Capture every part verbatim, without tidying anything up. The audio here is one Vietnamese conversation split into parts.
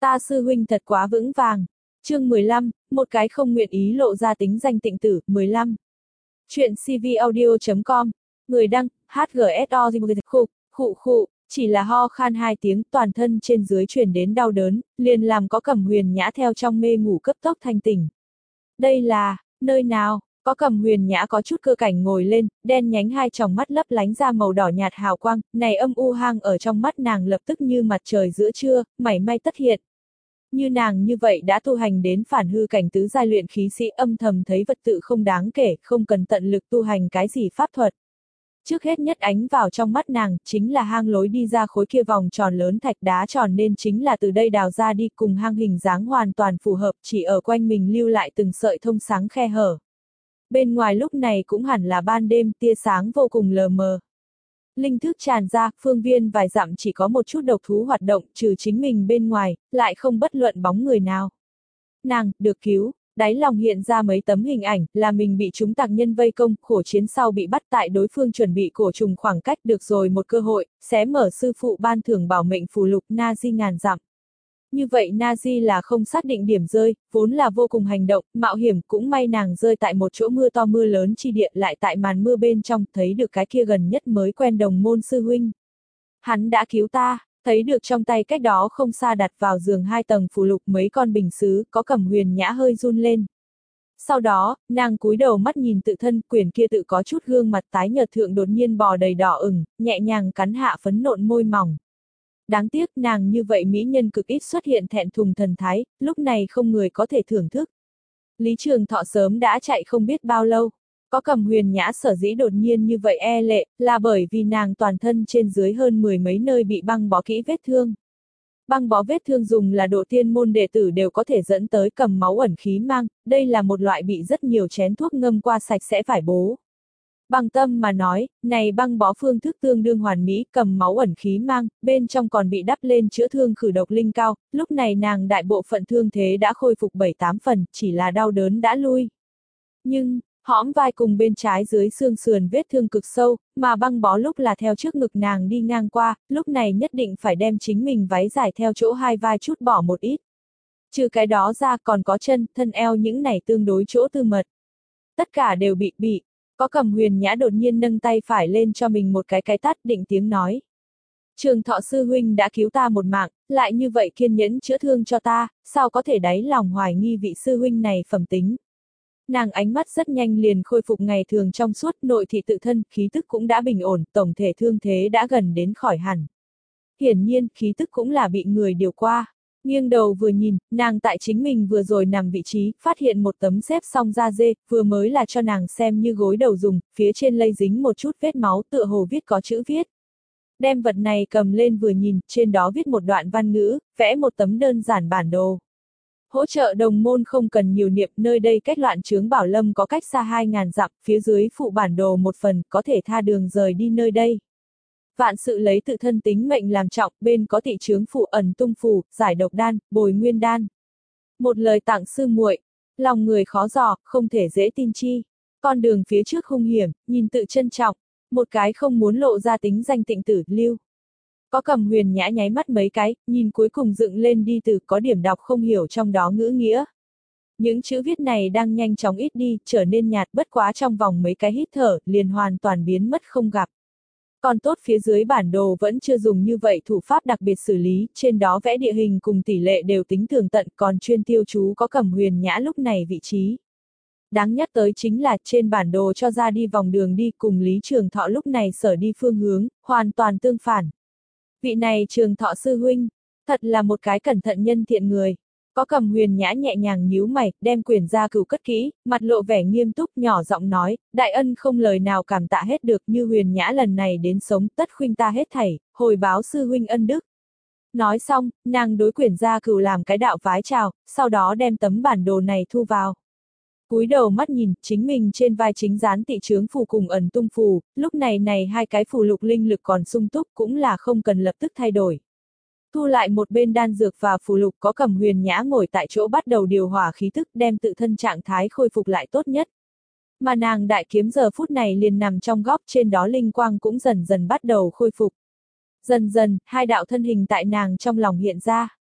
Ta sư huynh thật quá vững vàng. Chương mười lăm, một cái không nguyện ý lộ ra tính danh tịnh tử, mười lăm. Chuyện cvaudio chấm com, người đăng, hát giê ét o khụ, khụ khụ, chỉ là ho khan hai tiếng, toàn thân trên dưới truyền đến đau đớn, liền làm Có Cẩm Huyền Nhã theo trong mê ngủ cấp tốc thanh tỉnh. Đây là, nơi nào? Có Cẩm Huyền Nhã có chút cơ cảnh ngồi lên, đen nhánh hai tròng mắt lấp lánh ra màu đỏ nhạt hào quang, này âm u hang ở trong mắt nàng lập tức như mặt trời giữa trưa, mảy may tất hiện. Như nàng như vậy đã tu hành đến phản hư cảnh tứ giai luyện khí sĩ âm thầm thấy vật tự không đáng kể, không cần tận lực tu hành cái gì pháp thuật. Trước hết nhất ánh vào trong mắt nàng, chính là hang lối đi ra khối kia vòng tròn lớn thạch đá tròn nên chính là từ đây đào ra đi cùng hang hình dáng hoàn toàn phù hợp, chỉ ở quanh mình lưu lại từng sợi thông sáng khe hở. Bên ngoài lúc này cũng hẳn là ban đêm, tia sáng vô cùng lờ mờ. Linh thức tràn ra, phương viên vài dặm chỉ có một chút độc thú hoạt động, trừ chính mình bên ngoài, lại không bất luận bóng người nào. Nàng, được cứu, đáy lòng hiện ra mấy tấm hình ảnh, là mình bị chúng tặc nhân vây công, khổ chiến sau bị bắt tại đối phương chuẩn bị cổ trùng khoảng cách được rồi một cơ hội, xé mở sư phụ ban thưởng bảo mệnh phù lục Nazi ngàn dặm. Như vậy Nazi là không xác định điểm rơi, vốn là vô cùng hành động, mạo hiểm, cũng may nàng rơi tại một chỗ mưa to mưa lớn chi địa lại tại màn mưa bên trong, thấy được cái kia gần nhất mới quen đồng môn sư huynh. Hắn đã cứu ta, thấy được trong tay cách đó không xa đặt vào giường hai tầng phù lục mấy con bình sứ, Có Cẩm Huyền Nhã hơi run lên. Sau đó, nàng cúi đầu mắt nhìn tự thân, quyển kia tự có chút gương mặt tái nhợt thượng đột nhiên bò đầy đỏ ửng, nhẹ nhàng cắn hạ phấn nộn môi mỏng. Đáng tiếc nàng như vậy mỹ nhân cực ít xuất hiện thẹn thùng thần thái, lúc này không người có thể thưởng thức. Lý Trường Thọ sớm đã chạy không biết bao lâu. Có Cẩm Huyền Nhã sở dĩ đột nhiên như vậy e lệ, là bởi vì nàng toàn thân trên dưới hơn mười mấy nơi bị băng bó kỹ vết thương. Băng bó vết thương dùng là độ tiên môn đệ tử đều có thể dẫn tới cầm máu ẩn khí mang, đây là một loại bị rất nhiều chén thuốc ngâm qua sạch sẽ phải bố. Bằng tâm mà nói, này băng bó phương thức tương đương hoàn mỹ, cầm máu ẩn khí mang, bên trong còn bị đắp lên chữa thương khử độc linh cao, lúc này nàng đại bộ phận thương thế đã khôi phục bảy tám phần, chỉ là đau đớn đã lui. Nhưng, hõm vai cùng bên trái dưới xương sườn vết thương cực sâu, mà băng bó lúc là theo trước ngực nàng đi ngang qua, lúc này nhất định phải đem chính mình váy dài theo chỗ hai vai chút bỏ một ít. Trừ cái đó ra còn có chân, thân eo những này tương đối chỗ tư mật. Tất cả đều bị bị. Có Cẩm Huyền Nhã đột nhiên nâng tay phải lên cho mình một cái cái tát định tiếng nói. Trường Thọ sư huynh đã cứu ta một mạng, lại như vậy kiên nhẫn chữa thương cho ta, sao có thể đáy lòng hoài nghi vị sư huynh này phẩm tính. Nàng ánh mắt rất nhanh liền khôi phục ngày thường trong suốt, nội thị tự thân, khí tức cũng đã bình ổn, tổng thể thương thế đã gần đến khỏi hẳn. Hiển nhiên, khí tức cũng là bị người điều qua. Nghiêng đầu vừa nhìn, nàng tại chính mình vừa rồi nằm vị trí, phát hiện một tấm xếp xong da dê, vừa mới là cho nàng xem như gối đầu dùng, phía trên lây dính một chút vết máu tựa hồ viết có chữ viết. Đem vật này cầm lên vừa nhìn, trên đó viết một đoạn văn ngữ, vẽ một tấm đơn giản bản đồ. Hỗ trợ đồng môn không cần nhiều niệm, nơi đây cách loạn chướng Bảo Lâm có cách xa hai ngàn dặm, phía dưới phụ bản đồ một phần, có thể tha đường rời đi nơi đây. Vạn sự lấy tự thân tính mệnh làm trọng, bên có thị chướng phụ ẩn tung phù, giải độc đan, bồi nguyên đan. Một lời tặng sư muội, lòng người khó dò, không thể dễ tin chi. Con đường phía trước hung hiểm, nhìn tự trân trọng, một cái không muốn lộ ra tính danh tịnh tử, lưu. Có Cẩm Huyền Nhã nháy mắt mấy cái, nhìn cuối cùng dựng lên đi từ có điểm đọc không hiểu trong đó ngữ nghĩa. Những chữ viết này đang nhanh chóng ít đi, trở nên nhạt, bất quá trong vòng mấy cái hít thở, liền hoàn toàn biến mất không gặp. Còn tốt phía dưới bản đồ vẫn chưa dùng như vậy thủ pháp đặc biệt xử lý, trên đó vẽ địa hình cùng tỷ lệ đều tính tường tận, còn chuyên tiêu chú Có Cẩm Huyền Nhã lúc này vị trí. Đáng nhắc tới chính là trên bản đồ cho ra đi vòng đường đi cùng Lý Trường Thọ lúc này sở đi phương hướng, hoàn toàn tương phản. Vị này Trường Thọ sư huynh, thật là một cái cẩn thận nhân thiện người. Có Cẩm Huyền Nhã nhẹ nhàng nhíu mày, đem quyển gia cửu cất kỹ, mặt lộ vẻ nghiêm túc nhỏ giọng nói, đại ân không lời nào cảm tạ hết được, như Huyền Nhã lần này đến sống tất khuynh ta hết thảy, hồi báo sư huynh ân đức. Nói xong, nàng đối quyển gia cửu làm cái đạo vái chào, sau đó đem tấm bản đồ này thu vào. Cúi đầu mắt nhìn, chính mình trên vai chính dán tị chướng phù cùng ẩn tung phù, lúc này này hai cái phù lục linh lực còn sung túc cũng là không cần lập tức thay đổi. Thu lại một bên đan dược và phù lục, Có Cẩm Huyền Nhã ngồi tại chỗ bắt đầu điều hòa khí tức, đem tự thân trạng thái khôi phục lại tốt nhất. Mà nàng đại kiếm giờ phút này liền nằm trong góc, trên đó linh quang cũng dần dần bắt đầu khôi phục. Dần dần, hai đạo thân hình tại nàng trong lòng hiện ra.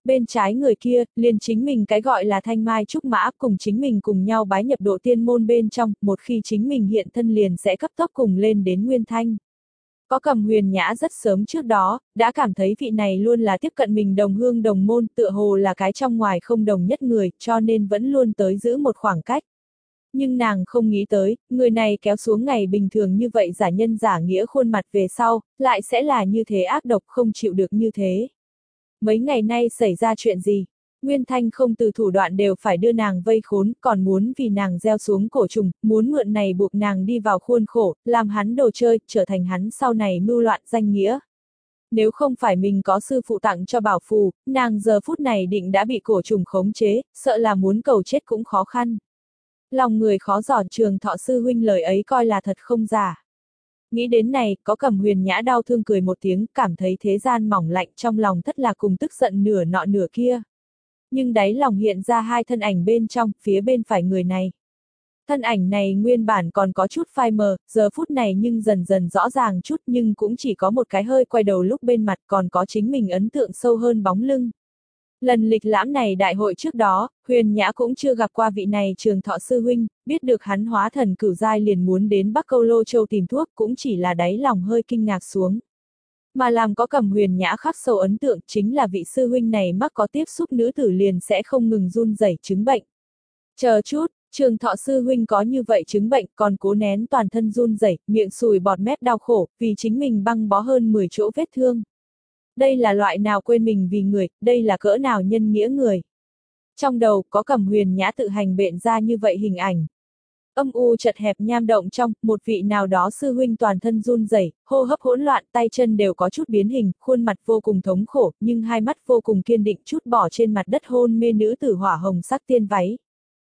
Bên trái người kia, liền chính mình cái gọi là thanh mai trúc mã, cùng chính mình cùng nhau bái nhập độ tiên môn bên trong, một khi chính mình hiện thân liền sẽ cấp tốc cùng lên đến nguyên thanh. Có Cầm Huyền Nhã rất sớm trước đó, đã cảm thấy vị này luôn là tiếp cận mình đồng hương đồng môn, tựa hồ là cái trong ngoài không đồng nhất người, cho nên vẫn luôn tới giữ một khoảng cách. Nhưng nàng không nghĩ tới, người này kéo xuống ngày bình thường như vậy giả nhân giả nghĩa khuôn mặt về sau, lại sẽ là như thế ác độc không chịu được như thế. Mấy ngày nay xảy ra chuyện gì? Nguyên Thanh không từ thủ đoạn đều phải đưa nàng vây khốn, còn muốn vì nàng gieo xuống cổ trùng, muốn mượn này buộc nàng đi vào khuôn khổ, làm hắn đồ chơi, trở thành hắn sau này mưu loạn danh nghĩa. Nếu không phải mình có sư phụ tặng cho bảo phù, nàng giờ phút này định đã bị cổ trùng khống chế, sợ là muốn cầu chết cũng khó khăn. Lòng người khó giỏ, Trường Thọ sư huynh lời ấy coi là thật không giả. Nghĩ đến này, có Cầm Huyền Nhã đau thương cười một tiếng, cảm thấy thế gian mỏng lạnh trong lòng thất là cùng tức giận nửa nọ nửa kia. Nhưng đáy lòng hiện ra hai thân ảnh bên trong, phía bên phải người này. Thân ảnh này nguyên bản còn có chút phai mờ, giờ phút này nhưng dần dần rõ ràng chút, nhưng cũng chỉ có một cái hơi quay đầu lúc bên mặt, còn có chính mình ấn tượng sâu hơn bóng lưng. Lần lịch lãm này đại hội trước đó, Huyền Nhã cũng chưa gặp qua vị này Trường Thọ sư huynh, biết được hắn hóa thần cửu giai liền muốn đến Bắc Câu Lô Châu tìm thuốc, cũng chỉ là đáy lòng hơi kinh ngạc xuống. Mà làm có Cầm Huyền Nhã khắc sâu ấn tượng chính là vị sư huynh này mắc có tiếp xúc nữ tử liền sẽ không ngừng run rẩy chứng bệnh. Chờ chút, Trường Thọ sư huynh có như vậy chứng bệnh còn cố nén toàn thân run rẩy, miệng sùi bọt mép đau khổ, vì chính mình băng bó hơn mười chỗ vết thương. Đây là loại nào quên mình vì người, đây là cỡ nào nhân nghĩa người. Trong đầu có Cầm Huyền Nhã tự hành bện ra như vậy hình ảnh. Âm u chật hẹp nham động trong, một vị nào đó sư huynh toàn thân run rẩy, hô hấp hỗn loạn, tay chân đều có chút biến hình, khuôn mặt vô cùng thống khổ, nhưng hai mắt vô cùng kiên định chút bỏ trên mặt đất hôn mê nữ tử hỏa hồng sắc tiên váy.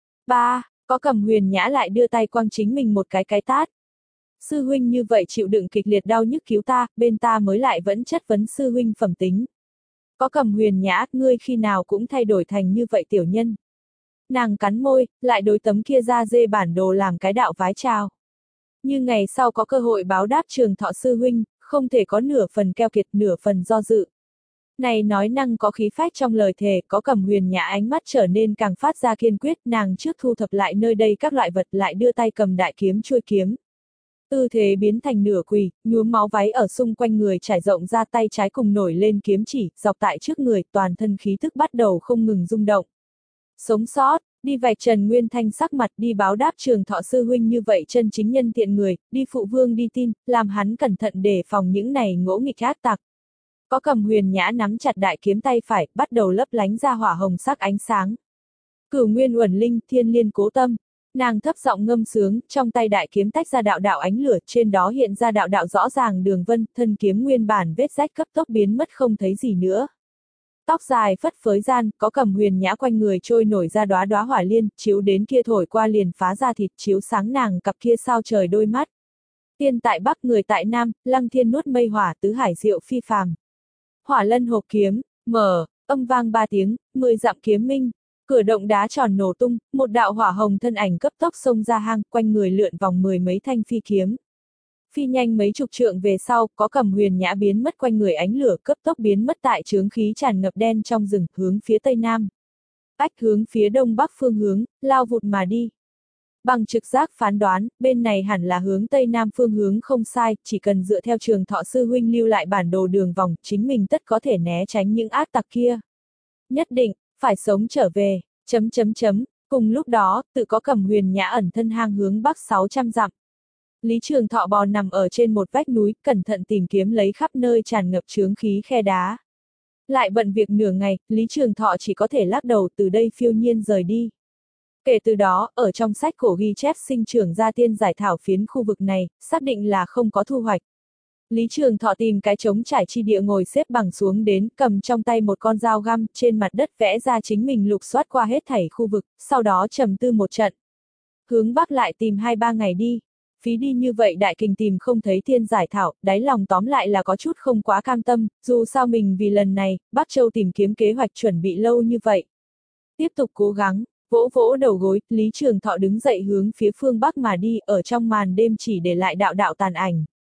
Ba, có Cầm Huyền Nhã lại đưa tay quăng chính mình một cái cái tát. Sư huynh như vậy chịu đựng kịch liệt đau nhức cứu ta, bên ta mới lại vẫn chất vấn sư huynh phẩm tính. Có Cầm Huyền Nhã, ngươi khi nào cũng thay đổi thành như vậy tiểu nhân. Nàng cắn môi, lại đối tấm kia ra dê bản đồ làm cái đạo vái chào. Như ngày sau có cơ hội báo đáp Trường Thọ sư huynh, không thể có nửa phần keo kiệt nửa phần do dự. Này nói năng có khí phách trong lời thề, có Cầm Huyền Nhã ánh mắt trở nên càng phát ra kiên quyết, nàng trước thu thập lại nơi đây các loại vật lại đưa tay cầm đại kiếm chuôi kiếm. Tư thế biến thành nửa quỳ, nhuốm máu váy ở xung quanh người trải rộng ra tay trái cùng nổi lên kiếm chỉ, dọc tại trước người, toàn thân khí thức bắt đầu không ngừng rung động. Sống sót, đi vạch trần Nguyên Thanh sắc mặt, đi báo đáp Trường Thọ sư huynh như vậy chân chính nhân thiện người, đi phụ vương đi tin, làm hắn cẩn thận để phòng những này ngỗ nghịch ác tặc. Có Cầm Huyền Nhã nắm chặt đại kiếm tay phải, bắt đầu lấp lánh ra hỏa hồng sắc ánh sáng. Cửu Nguyên Uẩn Linh, Thiên Liên Cố Tâm. Nàng thấp giọng ngâm sướng, trong tay đại kiếm tách ra đạo đạo ánh lửa, trên đó hiện ra đạo đạo rõ ràng đường vân, thân kiếm nguyên bản vết rách cấp tốc biến mất không thấy gì nữa. Tóc dài phất phới gian, có Cầm Huyền Nhã quanh người trôi nổi ra đóa đóa hỏa liên, chiếu đến kia thổi qua liền phá ra thịt, chiếu sáng nàng cặp kia sao trời đôi mắt. Tiên tại Bắc người tại Nam, lăng thiên nuốt mây hỏa, tứ hải diệu phi phàm. Hỏa lân hộp kiếm, mở, âm vang ba tiếng, mười dặm kiếm minh. Cửa động đá tròn nổ tung, một đạo hỏa hồng thân ảnh cấp tốc xông ra hang, quanh người lượn vòng mười mấy thanh phi kiếm. Phi nhanh mấy chục trượng về sau, có Cầm Huyền Nhã biến mất quanh người ánh lửa cấp tốc biến mất tại chướng khí tràn ngập đen trong rừng, hướng phía tây nam. Ách hướng phía đông bắc phương hướng, lao vụt mà đi. Bằng trực giác phán đoán, bên này hẳn là hướng tây nam phương hướng không sai, chỉ cần dựa theo Trường Thọ sư huynh lưu lại bản đồ đường vòng, chính mình tất có thể né tránh những ác tặc kia. Nhất định, phải sống trở về, chấm chấm chấm, cùng lúc đó, tự có Cầm Huyền Nhã ẩn thân hang hướng bắc sáu trăm dặm. Lý Trường Thọ bò nằm ở trên một vách núi, cẩn thận tìm kiếm lấy khắp nơi tràn ngập chướng khí khe đá. Lại bận việc nửa ngày, Lý Trường Thọ chỉ có thể lắc đầu từ đây phiêu nhiên rời đi. Kể từ đó, ở trong sách cổ ghi chép sinh trưởng ra tiên giải thảo phiến khu vực này, xác định là không có thu hoạch. Lý Trường Thọ tìm cái trống trải chi địa ngồi xếp bằng xuống đến, cầm trong tay một con dao găm, trên mặt đất vẽ ra chính mình lục soát qua hết thảy khu vực, sau đó trầm tư một trận. Hướng bắc lại tìm hai ba ngày đi. Phí đi như vậy đại kình tìm không thấy tiên giải thảo, đáy lòng tóm lại là có chút không quá cam tâm, dù sao mình vì lần này, Bắc Châu tìm kiếm kế hoạch chuẩn bị lâu như vậy. Tiếp tục cố gắng, vỗ vỗ đầu gối, Lý Trường Thọ đứng dậy hướng phía phương Bắc mà đi, ở trong màn đêm chỉ để lại đạo đạo tàn ảnh.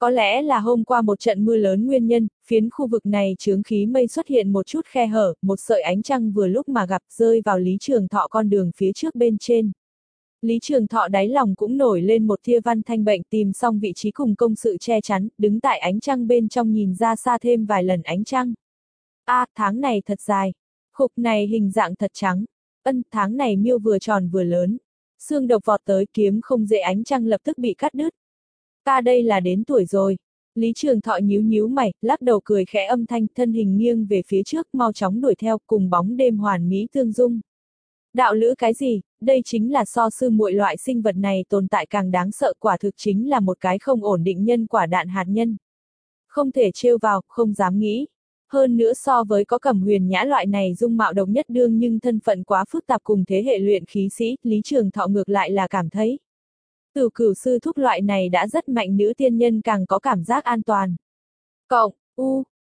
Có lẽ là hôm qua một trận mưa lớn nguyên nhân, phiến khu vực này chướng khí mây xuất hiện một chút khe hở, một sợi ánh trăng vừa lúc mà gặp rơi vào Lý Trường Thọ con đường phía trước bên trên. Lý Trường Thọ đáy lòng cũng nổi lên một tia văn thanh bệnh, tìm xong vị trí cùng công sự che chắn, đứng tại ánh trăng bên trong nhìn ra xa thêm vài lần ánh trăng. A, à, tháng này thật dài. Khục này hình dạng thật trắng. Ân, tháng này miêu vừa tròn vừa lớn. Xương độc vọt tới kiếm không dễ, ánh trăng lập tức bị cắt đứt. Ta đây là đến tuổi rồi. Lý Trường Thọ nhíu nhíu mày, lắc đầu cười khẽ âm thanh, thân hình nghiêng về phía trước, mau chóng đuổi theo, cùng bóng đêm hoàn mỹ tương dung. Đạo lữ cái gì, đây chính là so sư muội loại sinh vật này tồn tại càng đáng sợ, quả thực chính là một cái không ổn định nhân quả đạn hạt nhân. Không thể trêu vào, không dám nghĩ. Hơn nữa so với có Cẩm Huyền Nhã loại này dung mạo độc nhất đương nhưng thân phận quá phức tạp cùng thế hệ luyện khí sĩ, Lý Trường Thọ ngược lại là cảm thấy. Từ cửu sư thúc loại này đã rất mạnh nữ tiên nhân càng có cảm giác an toàn. Cộng, u,